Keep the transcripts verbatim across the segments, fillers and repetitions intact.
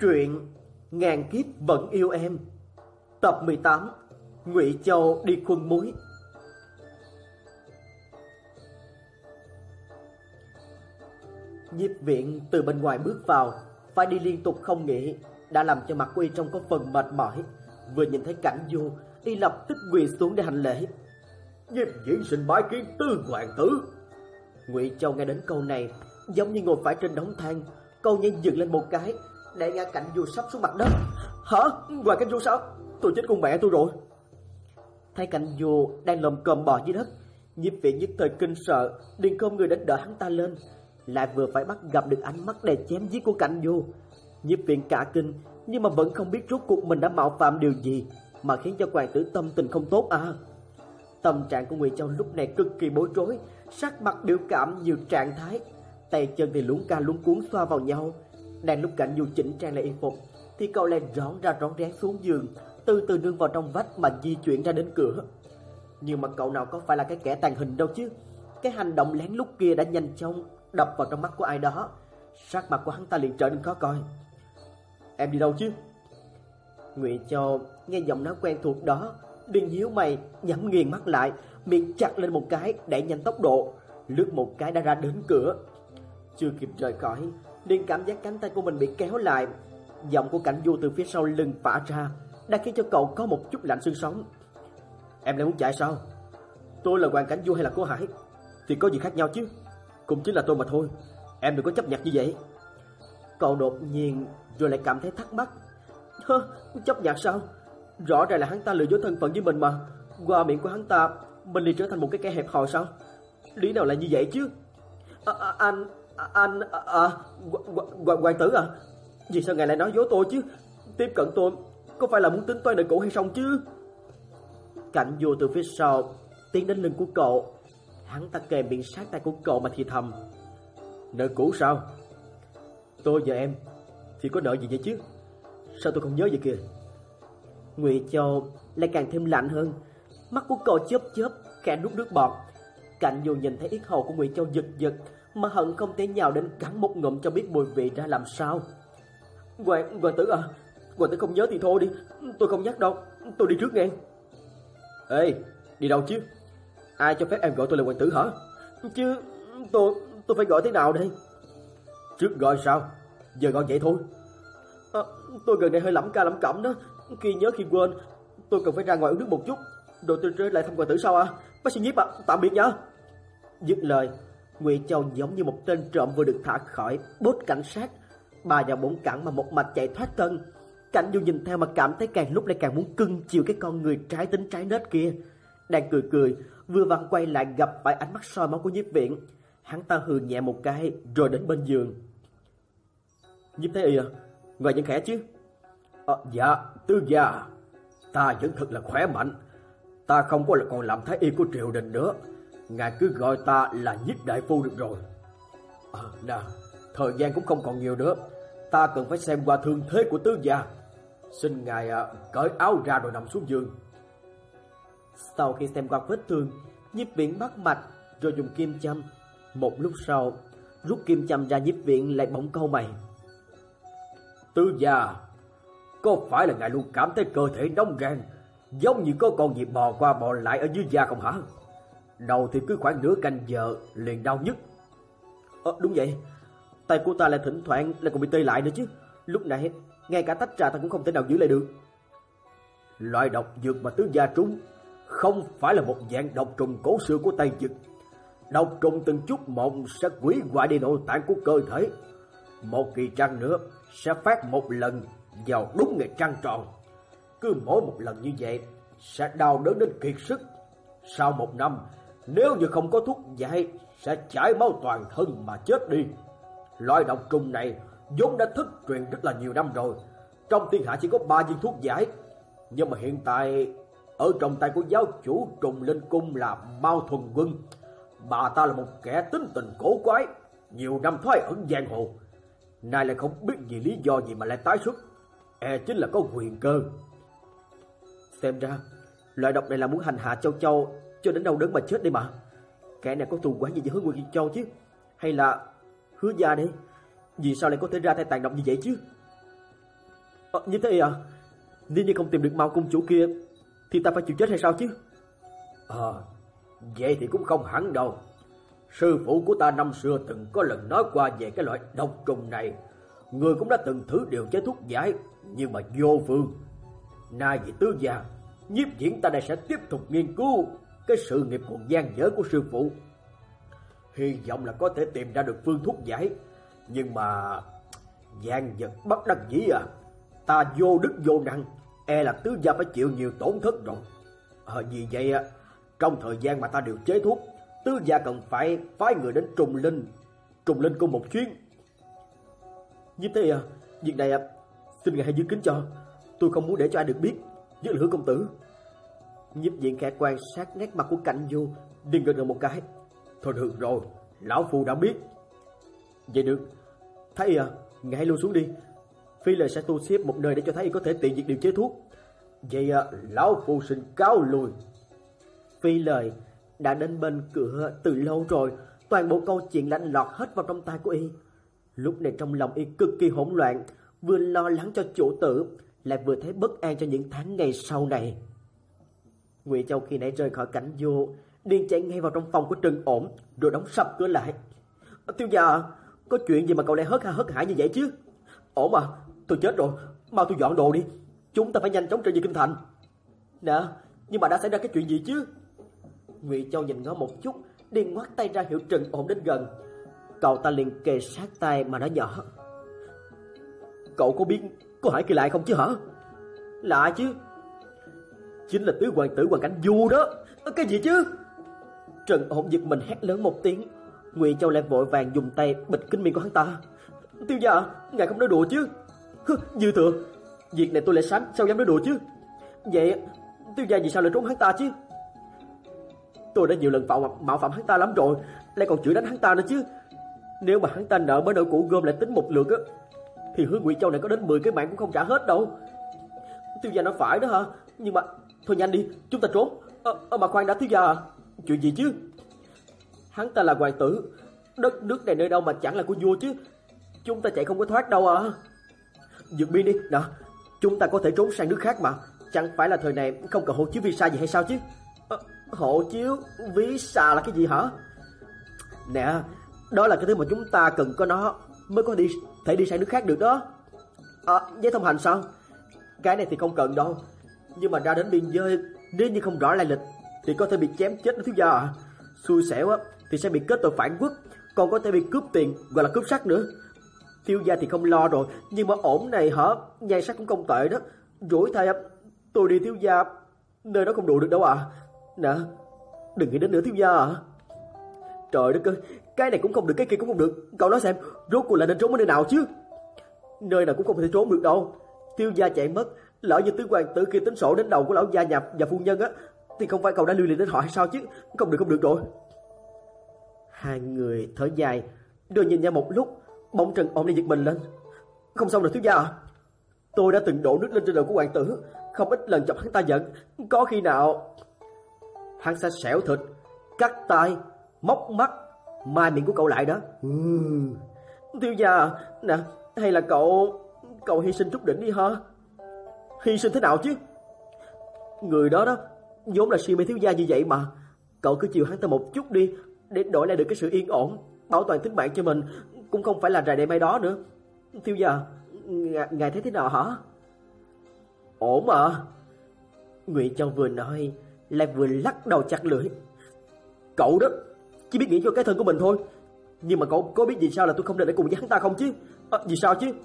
Truyện Ngàn Kiếp Vẫn Yêu Em, tập mười tám, Ngụy Châu đi khuân muối. Nhiếp Viễn từ bên ngoài bước vào, phải đi liên tục không nghỉ, đã làm cho mặt của y trông có phần mệt mỏi. Vừa nhìn thấy Cảnh Du, y lập tức quỳ xuống để hành lễ. Nhiếp Viễn xin bái kiến Tư hoàng tử. Ngụy Châu nghe đến câu này, giống như ngồi phải trên đống than, câu nhảy dựng lên một cái, để ngã Cảnh Du sắp xuống mặt đất. Hả? Hoàng Cảnh Du sao? Tôi chết con mẹ tôi rồi. Thấy Cảnh Du đang lồm cồm bò dưới đất, Nhiếp Viễn nhất thời kinh sợ, liền khom người đến đỡ hắn ta lên, lại vừa phải bắt gặp được ánh mắt đầy chém giết của Cảnh Du. Nhiếp Viễn cả kinh, nhưng mà vẫn không biết rốt cuộc mình đã mạo phạm điều gì mà khiến cho hoàng tử tâm tình không tốt à. Tâm trạng của Ngụy Châu lúc này cực kỳ bối rối, sắc mặt biểu cảm nhiều trạng thái, tay chân thì luống ca luống cuống xoa vào nhau. Đang lúc Cảnh Du chỉnh trang lại y phục, thì cậu lại rón ra rón rén xuống giường, từ từ nương vào trong vách mà di chuyển ra đến cửa. Nhưng mà cậu nào có phải là cái kẻ tàn hình đâu chứ. Cái hành động lén lút kia đã nhanh chóng đập vào trong mắt của ai đó. Sắc mặt của hắn ta liền trở nên khó coi. Em đi đâu chứ? Ngụy Châu nghe giọng nói quen thuộc đó, liền nhíu mày, nhắm nghiền mắt lại, miệng chặt lên một cái, đẩy nhanh tốc độ, lướt một cái đã ra đến cửa. Chưa kịp rời khỏi, liền cảm giác cánh tay của mình bị kéo lại. Giọng của Cảnh Du từ phía sau lưng phả ra, đã khiến cho cậu có một chút lạnh xương sống. Em lại muốn chạy sao? Tôi là Hoàng Cảnh Du hay là Cố Hải thì có gì khác nhau chứ? Cũng chính là tôi mà thôi. Em đừng có chấp nhặt như vậy. Cậu đột nhiên rồi lại cảm thấy thắc mắc. Hơ, chấp nhặt sao? Rõ ràng là hắn ta lừa dối thân phận với mình mà. Qua miệng của hắn ta, mình liền trở thành một cái kẻ hẹp hòi sao? Lý nào lại như vậy chứ? À, à, anh, à, anh, à, à, hoàng, hoàng tử à? Vì sao ngài lại nói dối tôi chứ? Tiếp cận tôi có phải là muốn tính toán nợ cũ hay không chứ? Cảnh Du từ phía sau tiến đến lưng của cậu, hắn ta kề miệng sát tay của cậu mà thì thầm. Nợ cũ sao? Tôi và em thì có nợ gì vậy chứ? Sao tôi không nhớ vậy kìa? Ngụy Châu lại càng thêm lạnh hơn, mắt của cậu chớp chớp, khẽ nuốt nước bọt. Cảnh Du nhìn thấy yết hầu của Ngụy Châu giật giật, mà hận không thể nhào đến cắn một ngụm cho biết mùi vị ra làm sao. Hoàng, hoàng tử à, hoàng tử không nhớ thì thôi đi, tôi không nhắc đâu, tôi đi trước nghe. Ê, đi đâu chứ? Ai cho phép em gọi tôi là hoàng tử hả? Chứ tôi tôi phải gọi thế nào đây? Trước gọi sao? Giờ gọi vậy thôi. À, tôi gần đây hơi lẩm ca lẩm cẩm đó, khi nhớ khi quên. Tôi cần phải ra ngoài uống nước một chút, rồi tôi trở lại thăm hoàng tử sau à? Bác sĩ Nhiếp à, tạm biệt nhá. Dứt lời, Ngụy Châu giống như một tên trộm vừa được thả khỏi bốt cảnh sát, ba vào bốn cẳng mà một mạch chạy thoát thân. Cảnh Du nhìn theo mà cảm thấy càng lúc lại càng muốn cưng chiều cái con người trái tính trái nết kia. Đang cười cười, vừa vặn quay lại gặp phải ánh mắt soi máu của Nhiếp Viễn. Hắn ta hừ nhẹ một cái rồi đến bên giường. Nhiếp Thế Y à, ngài vẫn khỏe chứ? À, dạ, Tư gia, ta vẫn thật là khỏe mạnh. Ta không có là còn làm thái y của triều đình nữa. Ngài cứ gọi ta là Nhiếp đại phu được rồi. À, nè, thời gian cũng không còn nhiều nữa, ta cần phải xem qua thương thế của Tư gia. Xin ngài à, cởi áo ra rồi nằm xuống giường. Sau khi xem qua vết thương, Nhiếp Viễn bắt mạch rồi dùng kim châm. Một lúc sau, rút kim châm ra, Nhiếp Viễn lại bỗng cau mày. Tư gia, có phải là ngài luôn cảm thấy cơ thể nóng gan, giống như có con gì bò qua bò lại ở dưới da không hả? Đầu thì cứ khoảng nửa canh giờ liền đau nhức. Ờ, đúng vậy, tay của ta lại thỉnh thoảng lại còn bị tê lại nữa chứ. Lúc nãy ngay cả tách trà ta cũng không thể nào giữ lại được. Loại độc dược mà Tứ gia trúng không phải là một dạng độc trùng cổ xưa của Tây Dực. Độc trùng từng chút một sẽ hủy hoại đi nội tạng của cơ thể. Một kỳ trăng nữa sẽ phát một lần vào đúng ngày trăng tròn. Cứ mỗi một lần như vậy sẽ đau đớn đến kiệt sức. Sau một năm, nếu như không có thuốc giải, sẽ chảy máu toàn thân mà chết đi. Loại độc trùng này vốn đã thất truyền rất là nhiều năm rồi. Trong thiên hạ chỉ có ba viên thuốc giải, nhưng mà hiện tại ở trong tay của giáo chủ Trùng Linh Cung là Mao Thuần Quân. Bà ta là một kẻ tính tình cổ quái, nhiều năm thoái ẩn giang hồ. Nay lại không biết vì lý do gì mà lại tái xuất, e chính là có quyền cơ. Xem ra loại độc này là muốn hành hạ Châu Châu cho đến đau đớn mà chết đi mà. Kẻ này có thù oán gì với Hứa Nguyên Châu chứ? Hay là Hứa gia đây? Vì sao lại có thể ra tay tàn độc như vậy chứ? Ờ, như thế à? Nếu như không tìm được Mao cung chủ kia thì ta phải chịu chết hay sao chứ? Ờ, à, vậy thì cũng không hẳn đâu. Sư phụ của ta năm xưa từng có lần nói qua về cái loại độc trùng này. Người cũng đã từng thử điều chế thuốc giải, nhưng mà vô phương. Nay vì tứ gia, Nhiếp Diễn ta đây sẽ tiếp tục nghiên cứu cái sự nghiệp còn gian dở của sư phụ. Hy vọng là có thể tìm ra được phương thuốc giải. Nhưng mà gian vật bất đắc dĩ à. Ta vô đức vô năng, e là tứ gia phải chịu nhiều tổn thất rồi. À, vì vậy trong thời gian mà ta điều chế thuốc, tứ gia cần phải phái người đến Trùng Linh Trùng Linh cung một chuyến. Như thế à? Việc này xin ngài hãy giữ kín cho. Tôi không muốn để cho ai được biết. Với Hứa công tử. Nhiếp Diện khẽ quan sát nét mặt của Cảnh Vô, liền gật đầu một cái. Thôi được rồi, lão phu đã biết. Vậy được. Thái y à, ngài hãy lưu xuống đi. Phi lời sẽ thu xếp một nơi để cho Thái y có thể tiện việc điều chế thuốc. Vậy à, lão phu xin cáo lui. Phi lời đã đến bên cửa từ lâu rồi. Toàn bộ câu chuyện đã lọt hết vào trong tai của y. Lúc này trong lòng y cực kỳ hỗn loạn, vừa lo lắng cho chủ tử, lại vừa thấy bất an cho những tháng ngày sau này. Ngụy Châu khi nãy rời khỏi Cảnh Vô, liền chạy ngay vào trong phòng của Trần Ổn, rồi đóng sập cửa lại. Tiêu gia, có chuyện gì mà cậu lại hớt ha hớt hải như vậy chứ? Ổn à, tôi chết rồi, mau tôi dọn đồ đi, chúng ta phải nhanh chóng trở về kinh thành. Nè, nhưng mà đã xảy ra cái chuyện gì chứ? Ngụy Châu nhìn ngó một chút, liền ngoắt tay ra hiệu Trần Ổn đến gần. Cậu ta liền kề sát tai mà nói nhỏ. Cậu có biết có Hải Kỳ lại không chứ hả? Lạ chứ. Chính là tứ hoàng tử Hoàng Cảnh Du đó. Cái gì chứ? Trần Ổn giật mình hét lớn một tiếng. Ngụy Châu lại vội vàng dùng tay bịt kín miệng của hắn ta. Tiêu gia, ngài không nói đùa chứ? Dư Thừa, việc này tôi lại sám, sao dám nói đùa chứ? Vậy Tiêu gia vì sao lại trốn hắn ta chứ? Tôi đã nhiều lần phạm mạo phạm hắn ta lắm rồi, lại còn chửi đánh hắn ta nữa chứ. Nếu mà hắn ta nợ mới nợ cũ gom lại tính một lượt á, thì Hứa Ngụy Châu này có đến mười cái mạng cũng không trả hết đâu. Tiêu gia nói phải đó hả? Nhưng mà thôi nhanh đi, chúng ta trốn. Ờ, à, mà khoan đã Tiêu gia à, chuyện gì chứ? Hắn ta là hoàng tử, đất nước này nơi đâu mà chẳng là của vua chứ. Chúng ta chạy không có thoát đâu à. Dược Biên đi, nè, chúng ta có thể trốn sang nước khác mà. Chẳng phải là thời này không cần hộ chiếu visa gì hay sao chứ? À, hộ chiếu visa là cái gì hả? Nè, đó là cái thứ mà chúng ta cần có nó mới có đi thể đi sang nước khác được đó. À, giấy thông hành sao? Cái này thì không cần đâu. Nhưng mà ra đến biên giới, nếu như không rõ lai lịch thì có thể bị chém chết đó Thiếu gia à. Xui xẻo á thì sẽ bị kết tội phản quốc, còn có thể bị cướp tiền, gọi là cướp sắc nữa. Thiếu gia thì không lo rồi, nhưng mà ổn này hả, nhan sắc cũng không tệ đó. Rủi thay tôi đi Thiếu gia, nơi đó không đủ được đâu à. Nè, đừng nghĩ đến nữa Thiếu gia à. Trời đất ơi, cái này cũng không được, cái kia cũng không được. Cậu nói xem, rốt cuộc là nên trốn ở nơi nào chứ? Nơi nào cũng không thể trốn được đâu. Tiêu gia chạy mất, lỡ như tứ hoàng tử kia tính sổ đến đầu của lão gia nhà và phu nhân á, thì không phải cậu đã lưu liền đến họ hay sao chứ? Không được, không được rồi. Hai người thở dài, rồi nhìn nhau một lúc, bỗng Trần Ổn đi giật mình lên. Không xong rồi Thiếu gia à? Tôi đã từng đổ nước lên trên đầu của hoàng tử, không ít lần chọc hắn ta giận. Có khi nào hắn sẽ xẻo thịt, cắt tay, móc mắt, mai miệng của cậu lại đó. Ừ. Thiếu gia à, nè, hay là cậu cậu hy sinh Trúc Đỉnh đi ha? Hy sinh thế nào chứ? Người đó đó vốn là si mê Thiếu gia như vậy mà. Cậu cứ chịu hắn ta một chút đi, để đổi lại được cái sự yên ổn, bảo toàn tính mạng cho mình, cũng không phải là rài đầy may đó nữa. Thiếu gia, ngài, ngài thấy thế nào hả? Ổn mà. Ngụy Châu vừa nói lại vừa lắc đầu chặt lưỡi. Cậu đó chỉ biết nghĩ cho cái thân của mình thôi. Nhưng mà cậu có biết vì sao là tôi không định để cùng với hắn ta không chứ? À, vì sao chứ?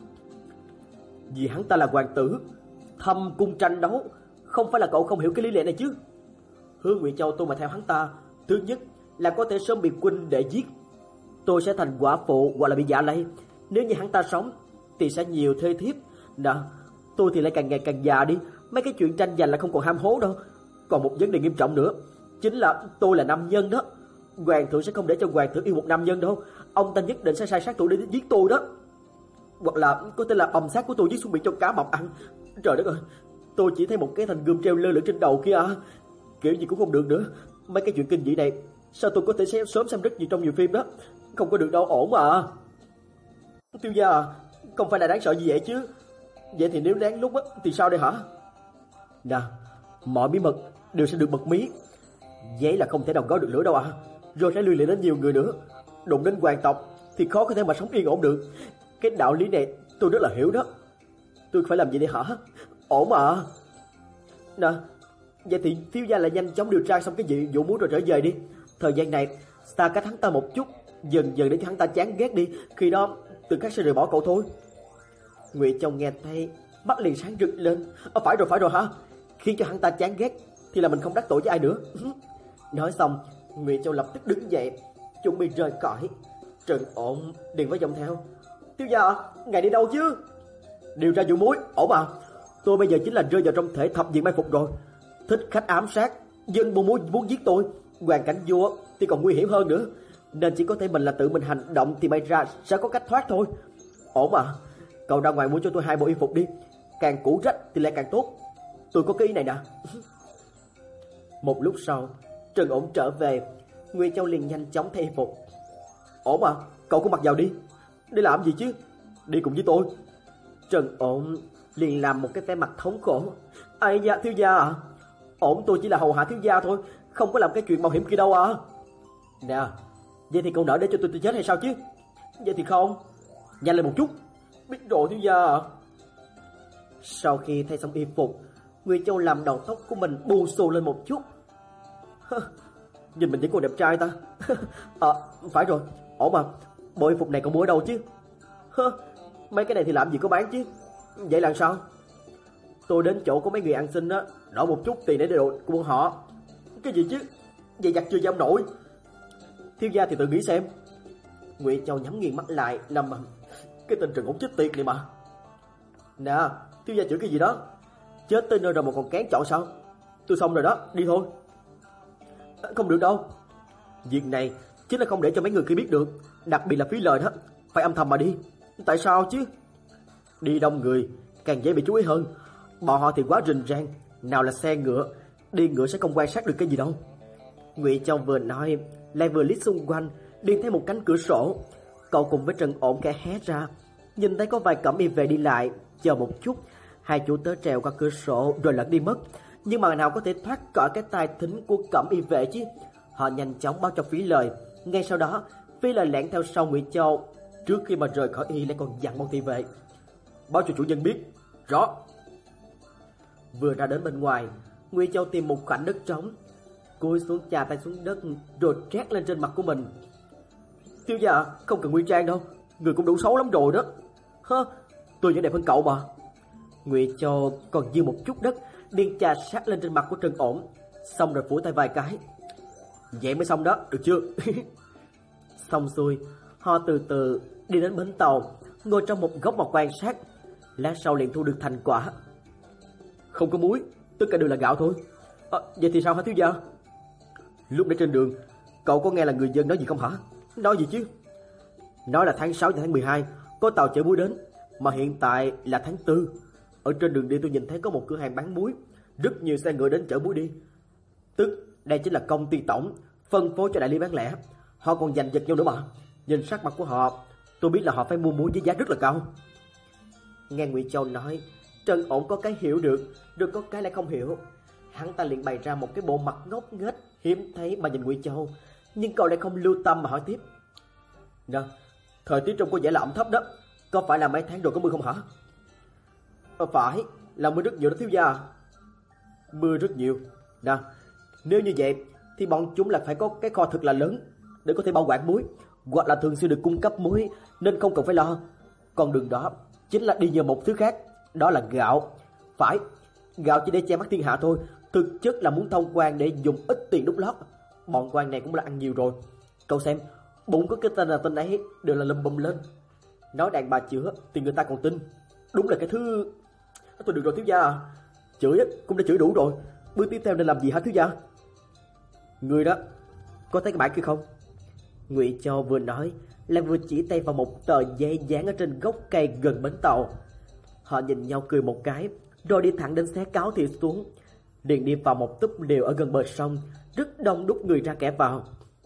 Vì hắn ta là hoàng tử, thâm cung tranh đấu, không phải là cậu không hiểu cái lý lẽ này chứ? Hứa Ngụy Châu tôi mà theo hắn ta, thứ nhất là có thể sớm bị huynh đệ giết, tôi sẽ thành quả phụ hoặc là bị dạ lây. Nếu như hắn ta sống thì sẽ nhiều thê thiếp. Nè, tôi thì lại càng ngày càng già đi, mấy cái chuyện tranh giành là không còn ham hố đâu. Còn một vấn đề nghiêm trọng nữa, chính là tôi là nam nhân đó. Hoàng thượng sẽ không để cho hoàng thượng yêu một nam nhân đâu. Ông ta nhất định sẽ sai sát thủ để giết tôi đó. Hoặc là có thể là bầm xác của tôi giết xuống biển cho cá mập ăn. Trời đất ơi, tôi chỉ thấy một cái thanh gươm treo lơ lửng trên đầu kia à. Kiểu gì cũng không được nữa. Mấy cái chuyện kinh dị này sao tôi có thể xem sớm xem rất nhiều trong nhiều phim đó. Không có được đâu, ổn mà. Tiêu gia à, không phải là đáng sợ gì vậy chứ? Vậy thì nếu lén lút á thì sao đây hả? Nè, mọi bí mật đều sẽ được bật mí. Giấy là không thể nào gói được lửa đâu à. Rồi sẽ liên lụy đến nhiều người nữa. Đụng đến hoàng tộc thì khó có thể mà sống yên ổn được. Cái đạo lý này tôi rất là hiểu đó. Tôi phải làm gì đây hả? Ổn mà. Nè, vậy thì thiếu gia lại nhanh chóng điều tra xong cái gì vụ muốn rồi trở về đi. Thời gian này xa cách hắn ta một chút, dần dần để cho hắn ta chán ghét đi. Khi đó tự khắc sẽ rời bỏ cậu thôi. Ngụy Châu nghe thấy mắt liền sáng rực lên. À, phải rồi phải rồi hả? Khiến cho hắn ta chán ghét thì là mình không đắc tội với ai nữa. Nói xong Ngụy Châu lập tức đứng dậy chuẩn bị rời khỏi. Trần Ổn liền với dòng theo. Thiếu gia, ngài đi đâu chứ? Điều tra vụ muối. Ổn à? Tôi bây giờ chính là rơi vào trong thể thập diện mai phục rồi. Thích khách ám sát, dân buôn muốn muốn giết tôi. Hoàn cảnh vua thì còn nguy hiểm hơn nữa, nên chỉ có thể mình là tự mình hành động thì may ra sẽ có cách thoát thôi. Ổn à? Cậu ra ngoài mua cho tôi hai bộ y phục đi. Càng cũ rách thì lại càng tốt. Tôi có cái ý này nè. Một lúc sau Trần Ổn trở về. Ngụy Châu liền nhanh chóng thay y phục. Ổn à? Cậu cũng mặc vào đi. Đi làm gì chứ? Đi cùng với tôi. Trần Ổn liền làm một cái vẻ mặt thống khổ. Ai da, thiếu gia à? Ổn tôi chỉ là hầu hạ thiếu gia thôi, không có làm cái chuyện mạo hiểm kia đâu à. Nè, vậy thì cậu nỡ để cho tôi tôi chết hay sao chứ? Vậy thì không. Nhanh lên một chút. Biết rồi thiếu gia à. Sau khi thay xong y phục, Ngụy Châu làm đầu tóc của mình bù xù lên một chút. Nhìn mình vẫn còn đẹp trai ta. À, phải rồi. Ổn mà, bộ y phục này cậu mua ở đâu chứ? Mấy cái này thì làm gì có bán chứ. Vậy là sao? Tôi đến chỗ có mấy người ăn xin á, đổi một chút tiền để đồ của bọn họ. Cái gì chứ? Vậy giặt chưa giam nổi. Thiếu gia thì tự nghĩ xem. Ngụy Châu nhắm nghiền mắt lại lầm bầm. Cái tên Trần Ổn chết tiệt này mà. Nè, thiếu gia chửi cái gì đó? Chết tới nơi rồi mà còn kén chọn sao? Tôi xong rồi đó, đi thôi. Không được đâu. Việc này chính là không để cho mấy người kia biết được, đặc biệt là phí lời đó. Phải âm thầm mà đi. Tại sao chứ? Đi đông người càng dễ bị chú ý hơn. Bọn họ thì quá rình rang, nào là xe ngựa, đi ngựa sẽ không quan sát được cái gì đâu. Ngụy Châu vừa nói lại vừa liếc xung quanh, đi thấy một cánh cửa sổ. Cậu cùng với Trần Ổn khẽ hé ra, nhìn thấy có vài cẩm y vệ đi lại. Chờ một chút, hai chủ tớ trèo qua cửa sổ rồi lật đi mất. Nhưng mà nào có thể thoát khỏi cái tai thính của cẩm y vệ chứ. Họ nhanh chóng báo cho Phí Lời. Ngay sau đó Phí Lời lẻn theo sau Ngụy Châu. Trước khi mà rời khỏi y lại còn dặn bọn thị vệ: báo cho chủ nhân biết. Rõ. Vừa ra đến bên ngoài, Ngụy Châu tìm một khoảnh đất trống, cúi xuống chà tay xuống đất rồi trét lên trên mặt của mình. Thiếu gia, không cần nguy trang đâu, người cũng đủ xấu lắm rồi đó. Hơ, tôi vẫn đẹp hơn cậu mà. Ngụy Châu còn dư một chút đất, điên chà sát lên trên mặt của Trần Ổn, xong rồi phủ tay vài cái. Vậy mới xong đó, được chưa? Xong xuôi, họ từ từ đi đến bến tàu, ngồi trong một góc mà quan sát. Lát sau liền thu được thành quả. Không có muối, tất cả đều là gạo thôi. À, vậy thì sao hả thiếu gia? Lúc nãy trên đường, cậu có nghe là người dân nói gì không hả? Nói gì chứ? Nói là tháng sáu và tháng mười hai có tàu chở muối đến, mà hiện tại là tháng tư. Ở trên đường đi tôi nhìn thấy có một cửa hàng bán muối, rất nhiều xe ngựa đến chở muối đi. Tức đây chính là công ty tổng phân phối cho đại lý bán lẻ. Họ còn giành giật nhau nữa mà. Nhìn sắc mặt của họ, tôi biết là họ phải mua muối với giá rất là cao. Nghe Ngụy Châu nói, Trần Ổn có cái hiểu được, được có cái lại không hiểu. Hắn ta liền bày ra một cái bộ mặt ngốc nghếch hiếm thấy mà nhìn Ngụy Châu, nhưng cậu lại không lưu tâm mà hỏi tiếp. Nè, thời tiết trong có vẻ là ẩm thấp đó, có phải là mấy tháng rồi có mưa không hả? Ờ, phải, là mưa rất nhiều đó thiếu gia. Mưa rất nhiều. Nè, nếu như vậy thì bọn chúng là phải có cái kho thật là lớn để có thể bảo quản muối, hoặc là thường xuyên được cung cấp muối, nên không cần phải lo. Còn đường đó chính là đi nhờ một thứ khác, đó là gạo. Phải, gạo chỉ để che mắt thiên hạ thôi, thực chất là muốn thông quan để dùng ít tiền đút lót. Bọn quan này cũng là ăn nhiều rồi. Cậu xem, bụng có cái tên là tên ấy đều là lùm bùm lên. Nói đàn bà chữa thì người ta còn tin. Đúng là cái thứ... Tôi được rồi thiếu gia à. Chửi cũng đã chửi đủ rồi, bước tiếp theo nên làm gì hả thiếu gia? Người đó, có thấy cái bảng kia không? Ngụy Châu vừa nói lại vừa chỉ tay vào một tờ giấy dán ở trên gốc cây gần bến tàu. Họ nhìn nhau cười một cái, rồi đi thẳng đến xé cáo thì xuống. Liền đi vào một túp lều ở gần bờ sông, rất đông đúc người ra kẻ vào.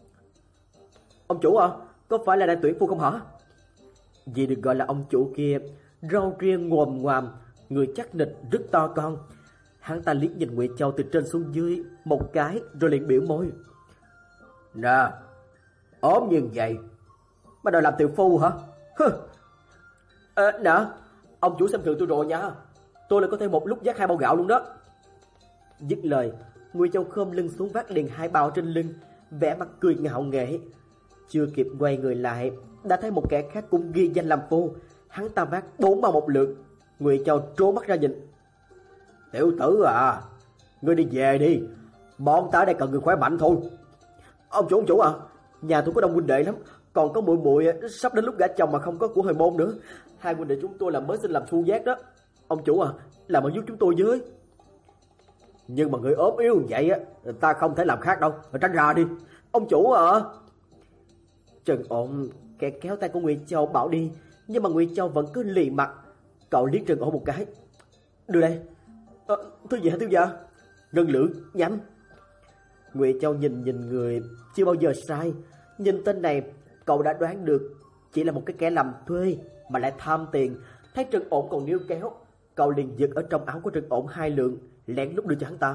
Ông chủ à, có phải là đang tuyển phu không hả? Vì được gọi là ông chủ kia, râu ria ngồm ngoàm, người chắc nịch rất to con. Hắn ta liếc nhìn Ngụy Châu từ trên xuống dưới một cái rồi liền biểu môi. Nè, ốm như vậy mà đòi làm tiểu phu hả? Hừ. À, nè, ông chủ xem thường tôi rồi nha. Tôi lại có thêm một lúc vác hai bao gạo luôn đó. Dứt lời, Ngụy Châu khom lưng xuống vác liền hai bao trên lưng, vẻ mặt cười ngạo nghễ. Chưa kịp quay người lại, đã thấy một kẻ khác cũng ghi danh làm phu. Hắn ta vác bốn bao một lượt. Ngụy Châu trố mắt ra nhìn. Tiểu tử à, ngươi đi về đi, bọn ta đây cần người khỏe mạnh thôi. Ông chủ, ông chủ à, nhà tôi có đông huynh đệ lắm, còn có muội muội sắp đến lúc gả chồng mà không có của hồi môn nữa. Hai huynh đệ chúng tôi là mới xin làm phu giác đó. Ông chủ à, làm ơn giúp chúng tôi với. Nhưng mà người ốm yếu vậy á, ta không thể làm khác đâu, tránh ra đi. Ông chủ à. Trần Ổn kẻ kéo tay của Ngụy Châu bảo đi, nhưng mà Ngụy Châu vẫn cứ lì mặt. Cậu liếc Trần Ổn một cái. Đưa đây. À, thưa dạ, thưa dạ. Ngân lượng, nhanh. Ngụy Châu nhìn nhìn người chưa bao giờ sai. Nhìn tên này, cậu đã đoán được chỉ là một cái kẻ làm thuê mà lại tham tiền. Thấy Trần Ổn còn níu kéo, cậu liền giật ở trong áo của Trần Ổn hai lượng, lén lút đưa cho hắn ta.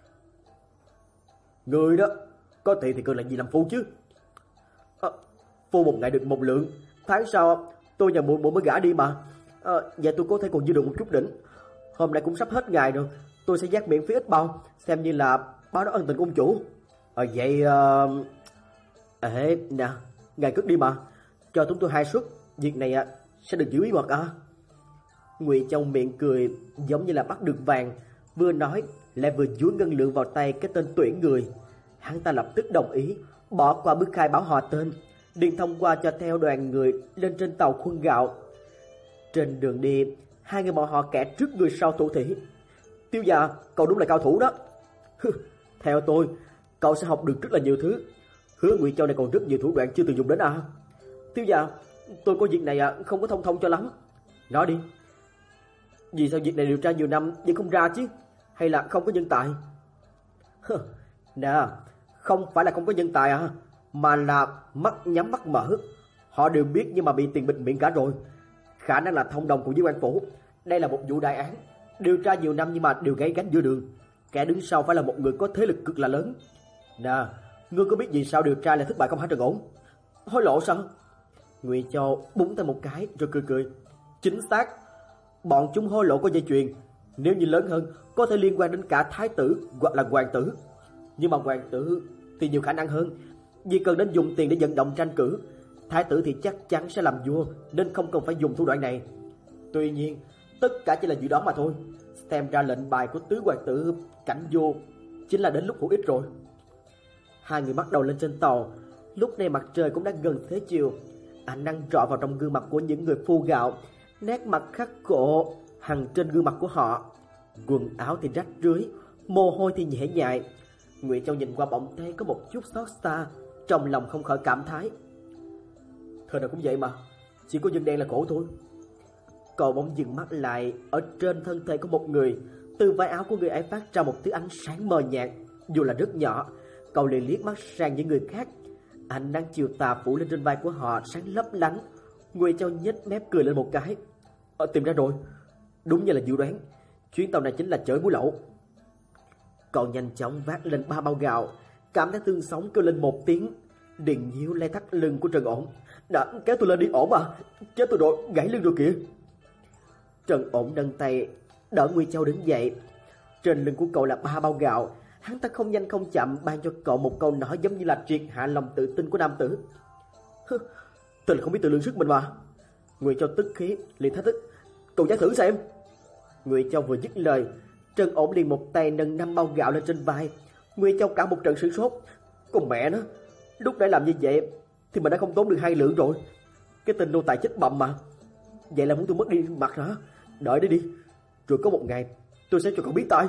Người đó, có tiền thì cần làm gì làm phu chứ? À, phu một ngày được một lượng, tháng sau tôi nhà muội muội mới gả đi mà. À, dạ tôi có thể còn dư được một chút đỉnh. Hôm nay cũng sắp hết ngày rồi, tôi sẽ vác miễn phí ít bao, xem như là báo đó ân tình của ông chủ. À, vậy uh... Ê nè, ngài cất đi mà, cho chúng tôi hai suất, việc này à, sẽ được giữ bí mật à. Ngụy Châu miệng cười giống như là bắt được vàng, vừa nói lại vừa dúi ngân lượng vào tay cái tên tuyển người. Hắn ta lập tức đồng ý, bỏ qua bước khai báo họ tên, điền thông qua cho theo đoàn người lên trên tàu khuân gạo. Trên đường đi, hai người bọn họ kẻ trước người sau thủ thỉ. Tiêu già, cậu đúng là cao thủ đó. Theo tôi, cậu sẽ học được rất là nhiều thứ. Hứa Ngụy Châu này còn rất nhiều thủ đoạn chưa từng dùng đến à. Tiêu già, tôi có việc này à, không có thông thông cho lắm. Nói đi. Vì sao việc này điều tra nhiều năm vẫn không ra chứ? Hay là không có nhân tài? Nè, không phải là không có nhân tài à, mà là mắt nhắm mắt mở. Họ đều biết nhưng mà bị tiền bịt miệng cả rồi. Khả năng là thông đồng cùng với quan phủ. Đây là một vụ đại án, điều tra nhiều năm nhưng mà đều gãy gánh giữa đường. Kẻ đứng sau phải là một người có thế lực cực là lớn. Nè, ngươi có biết vì sao điều tra lại thất bại không hả Trần Ổn? Hối lộ sao? Ngụy Châu búng tay một cái rồi cười cười. Chính xác, bọn chúng hối lộ có dây chuyền, nếu như lớn hơn có thể liên quan đến cả thái tử hoặc là hoàng tử. Nhưng mà hoàng tử thì nhiều khả năng hơn, vì cần đến dùng tiền để vận động tranh cử. Thái tử thì chắc chắn sẽ làm vua nên không cần phải dùng thủ đoạn này. Tuy nhiên, tất cả chỉ là dự đoán mà thôi. Xem ra lệnh bài của tứ hoàng tử Cảnh Vô chính là đến lúc hữu ích rồi. Hai người bắt đầu lên trên tàu. Lúc này mặt trời cũng đã gần xế chiều. Ánh nắng rọi vào trong gương mặt của những người phu gạo, nét mặt khắc khổ hằn trên gương mặt của họ. Quần áo thì rách rưới, mồ hôi thì nhễ nhại. Ngụy Châu nhìn qua bỗng thấy có một chút xót xa, trong lòng không khỏi cảm thái. Thời nào cũng vậy mà, chỉ có dân đen là khổ thôi. Cậu bỗng dừng mắt lại ở trên thân thể của một người. Từ vai áo của người ấy phát ra một thứ ánh sáng mờ nhạt, dù là rất nhỏ. Cậu liền liếc mắt sang những người khác. Ánh nắng chiều tà phủ lên trên vai của họ sáng lấp lánh. Ngụy Châu nhếch mép cười lên một cái. Ờ, tìm ra rồi, đúng như là dự đoán, chuyến tàu này chính là chở muối lậu. Cậu nhanh chóng vác lên ba bao gạo, cảm thấy thương sống kêu lên một tiếng. Điền Nhiêu lay thắt lưng của Trần Ổn. Đã kéo tôi lên đi ổn mà, chết tôi rồi, gãy lưng rồi kìa. Trần Ổn nâng tay đỡ Ngụy Châu đứng dậy. Trên lưng của cậu là ba bao gạo. Hắn ta không nhanh không chậm ban cho cậu một câu nói giống như là triệt hạ lòng tự tin của nam tử. Tôi là không biết tự lượng sức mình mà. Ngụy Châu tức khí liền thách thức. Cậu dám thử xem. Ngụy Châu vừa dứt lời, Trần Ổn liền một tay nâng năm bao gạo lên trên vai. Ngụy Châu cả một trận sửng sốt. Con mẹ nó, lúc nãy làm như vậy thì mình đã không tốn được hai lượng rồi. Cái tên nô tài chết bầm mà. Vậy là muốn tôi mất đi mặt hả? Đợi đấy đi, rồi có một ngày tôi sẽ cho cậu biết tay.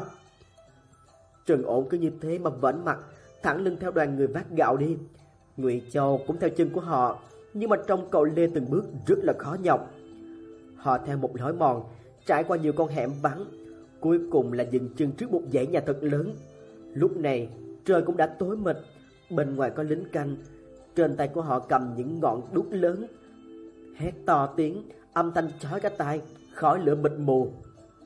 Trần Ổn cứ như thế mà vẫn mặt, thẳng lưng theo đoàn người vác gạo đi. Ngụy Châu cũng theo chân của họ, nhưng mà trong cậu lê từng bước rất là khó nhọc. Họ theo một lối mòn, trải qua nhiều con hẻm vắng, cuối cùng là dừng chân trước một dãy nhà thật lớn. Lúc này trời cũng đã tối mịt, bên ngoài có lính canh, trên tay của họ cầm những ngọn đuốc lớn, hét to tiếng, âm thanh chói cả tai, khói lửa mịt mù.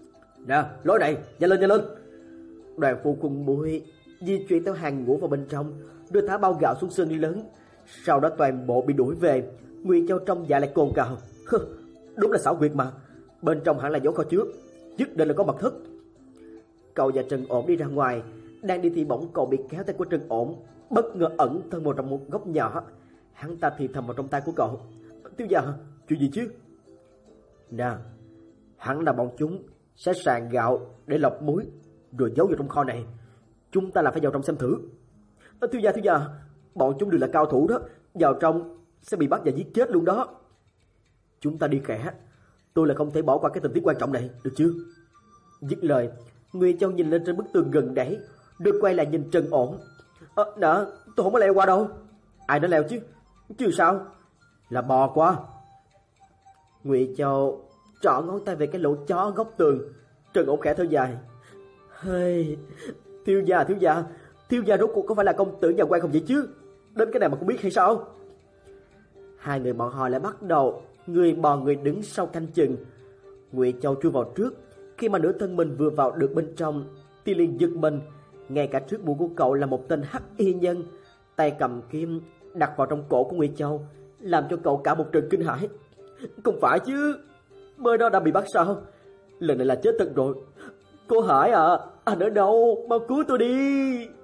Nè, lối này, nhanh lên nhanh lên. Đoàn phu quân muội di chuyển theo hàng ngũ vào bên trong, đưa thả bao gạo xuống sân đi lớn. Sau đó toàn bộ bị đuổi về. Ngụy Châu trong dạ lại cồn cào. Đúng là xảo quyệt mà. Bên trong hẳn là giấu kho chứa, nhất định là có mật thất. Cậu và Trần Ổn đi ra ngoài. Đang đi thì bỗng cậu bị kéo tay của Trần Ổn, bất ngờ ẩn thân vào trong một góc nhỏ. Hắn ta thì thầm vào trong tay của cậu. Thiếu gia, chuyện gì chứ? Nè, hắn là bọn chúng sẽ sàn gạo để lọc muối rồi giấu vào trong kho này. Chúng ta là phải vào trong xem thử. Thiếu gia, thiếu gia, bọn chúng đều là cao thủ đó, vào trong sẽ bị bắt và giết chết luôn đó. Chúng ta đi khẽ, tôi là không thể bỏ qua cái tình tiết quan trọng này, được chưa? Dứt lời, Nguyên Châu nhìn lên trên bức tường gần đấy, rồi quay lại nhìn Trần Ổn. Ờ, nè, tôi không có leo qua đâu. Ai đã leo chứ? Chứ sao? Là bò qua. Ngụy Châu trỏ ngón tay về cái lỗ chó góc tường. Trần Ổn khẽ thở dài. Hey, thiếu gia, thiếu gia, thiếu gia rốt cuộc có phải là công tử nhà quan không vậy chứ? Đến cái này mà cũng biết hay sao? Hai người bọn họ lại bắt đầu người bò người đứng sau canh chừng. Ngụy Châu chui vào trước. Khi mà nửa thân mình vừa vào được bên trong thì liền giật mình. Ngay cả trước mũi của cậu là một tên hắc y nhân, tay cầm kim đặt vào trong cổ của Ngụy Châu, làm cho cậu cả một trận kinh hãi. Không phải chứ, mới đó đã bị bắt sao? Lần này là chết thật rồi. Cô Hải à, anh ở đâu? Mau cứu tôi đi.